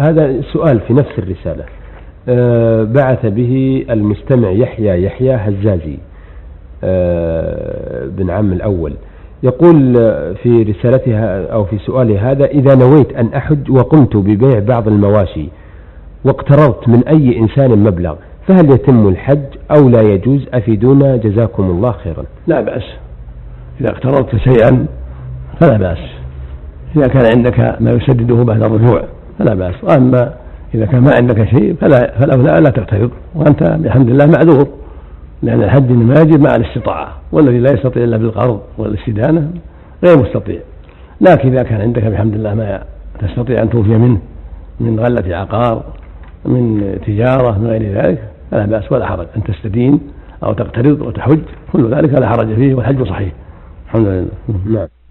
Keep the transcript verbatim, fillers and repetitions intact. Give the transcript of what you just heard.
هذا سؤال في نفس الرسالة. أه بعث به المستمع يحيى يحيى هزازي أه بن عم الأول، يقول في رسالتها أو في سؤاله هذا: إذا نويت أن أحج وقمت ببيع بعض المواشي واقترضت من أي إنسان مبلغ، فهل يتم الحج أو لا يجوز؟ أفيدونا جزاكم الله خيرا. لا بأس، إذا اقترضت شيئا فلا بأس، إذا كان عندك ما يسدده بعد الرجوع فلا بأس. وأما إذا كان ما عندك شيء فلا فلا لا تقترض، وأنت بحمد الله معذور، لأن الحج إنما يجب مع الاستطاعة، والذي لا يستطيع إلا بالقرض والاستدانة غير مستطيع. لكن إذا كان عندك بحمد الله ما تستطيع أن توفي منه من غلة عقار، من تجارة، من غير ذلك، فلا بأس ولا حرج أن تستدين أو تقترض وتحج، كل ذلك لا حرج فيه، والحج صحيح الحمد لله. نعم.